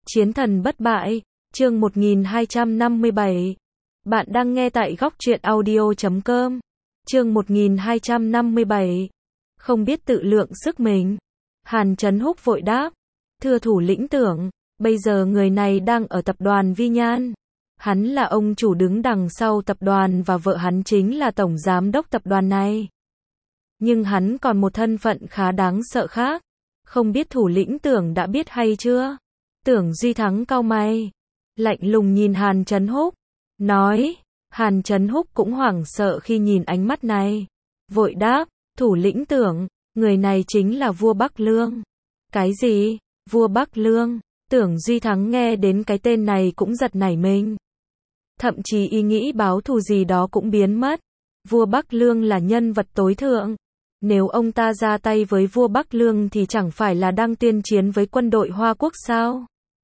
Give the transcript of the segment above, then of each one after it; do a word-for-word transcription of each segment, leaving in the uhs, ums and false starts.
Chiến thần bất bại, chương một nghìn hai trăm năm mươi bảy. Bạn đang nghe tại góc truyện audio chấm com. Chương một nghìn hai trăm năm mươi bảy. Không biết tự lượng sức mình. Hàn Chấn Húc vội đáp. Thưa thủ lĩnh Tưởng, bây giờ người này đang ở tập đoàn Vi Nhan. Hắn là ông chủ đứng đằng sau tập đoàn và vợ hắn chính là tổng giám đốc tập đoàn này. Nhưng hắn còn một thân phận khá đáng sợ khác. Không biết thủ lĩnh Tưởng đã biết hay chưa? Tưởng Duy Thắng cau mày, lạnh lùng nhìn Hàn Chấn Húc, nói. Hàn Chấn Húc cũng hoảng sợ khi nhìn ánh mắt này, vội đáp, thủ lĩnh Tưởng, người này chính là vua Bắc Lương. Cái gì? Vua Bắc Lương? Tưởng Duy Thắng nghe đến cái tên này cũng giật nảy mình. Thậm chí ý nghĩ báo thù gì đó cũng biến mất. Vua Bắc Lương là nhân vật tối thượng. Nếu ông ta ra tay với vua Bắc Lương thì chẳng phải là đang tuyên chiến với quân đội Hoa Quốc sao?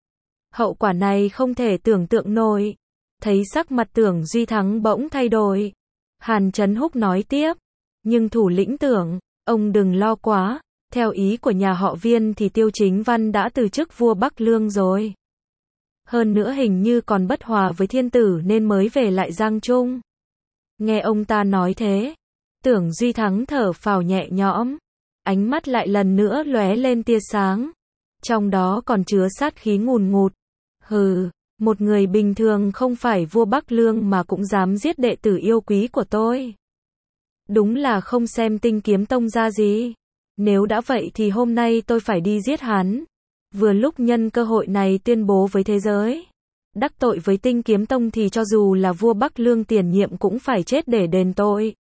Hậu quả này không thể tưởng tượng nổi. Thấy sắc mặt Tưởng Duy Thắng bỗng thay đổi, Hàn Chấn Húc nói tiếp. Nhưng thủ lĩnh Tưởng, ông đừng lo quá. Theo ý của nhà họ Viên thì Tiêu Chính Văn đã từ chức vua Bắc Lương rồi. Hơn nữa hình như còn bất hòa với thiên tử nên mới về lại Giang Trung. Nghe ông ta nói thế, Tưởng Duy Thắng thở phào nhẹ nhõm, ánh mắt lại lần nữa lóe lên tia sáng, trong đó còn chứa sát khí ngùn ngụt. Hừ, một người bình thường không phải vua Bắc Lương mà cũng dám giết đệ tử yêu quý của tôi. Đúng là không xem Tinh Kiếm Tông ra gì. Nếu đã vậy thì hôm nay tôi phải đi giết hắn. Vừa lúc nhân cơ hội này tuyên bố với thế giới. Đắc tội với Tinh Kiếm Tông thì cho dù là vua Bắc Lương tiền nhiệm cũng phải chết để đền tội.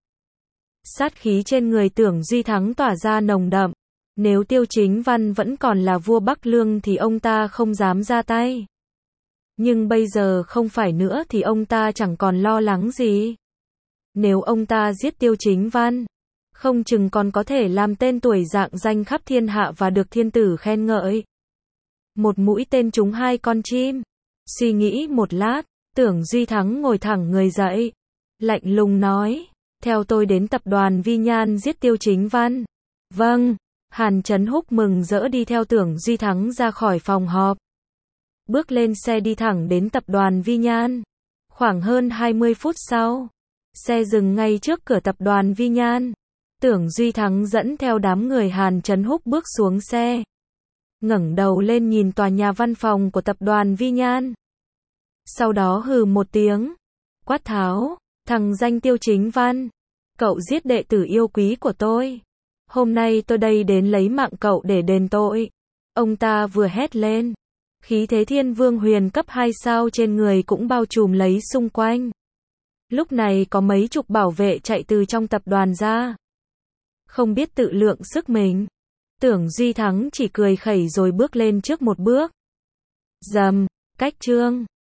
Sát khí trên người Tưởng Duy Thắng tỏa ra nồng đậm. Nếu Tiêu Chính Văn vẫn còn là vua Bắc Lương thì ông ta không dám ra tay. Nhưng bây giờ không phải nữa thì ông ta chẳng còn lo lắng gì. Nếu ông ta giết Tiêu Chính Văn, không chừng còn có thể làm tên tuổi rạng danh khắp thiên hạ và được thiên tử khen ngợi. Một mũi tên trúng hai con chim. Suy nghĩ một lát, Tưởng Duy Thắng ngồi thẳng người dậy, lạnh lùng nói, theo tôi đến tập đoàn Vi Nhan giết Tiêu Chính Văn. Vâng. Hàn Chấn Húc mừng rỡ đi theo Tưởng Duy Thắng ra khỏi phòng họp, bước lên xe đi thẳng đến tập đoàn Vi Nhan. Khoảng hơn hai mươi phút sau, xe dừng ngay trước cửa tập đoàn Vi Nhan. Tưởng Duy Thắng dẫn theo đám người Hàn Chấn Húc bước xuống xe, ngẩng đầu lên nhìn tòa nhà văn phòng của tập đoàn Vi Nhan. Sau đó hừ một tiếng, quát tháo, thằng danh Tiêu Chính Văn, cậu giết đệ tử yêu quý của tôi. Hôm nay tôi đây đến lấy mạng cậu để đền tội. Ông ta vừa hét lên, khí thế Thiên Vương huyền cấp hai sao trên người cũng bao trùm lấy xung quanh. Lúc này có mấy chục bảo vệ chạy từ trong tập đoàn ra. Không biết tự lượng sức mình, Tưởng Duy Thắng chỉ cười khẩy rồi bước lên trước một bước. Rầm, cách chương.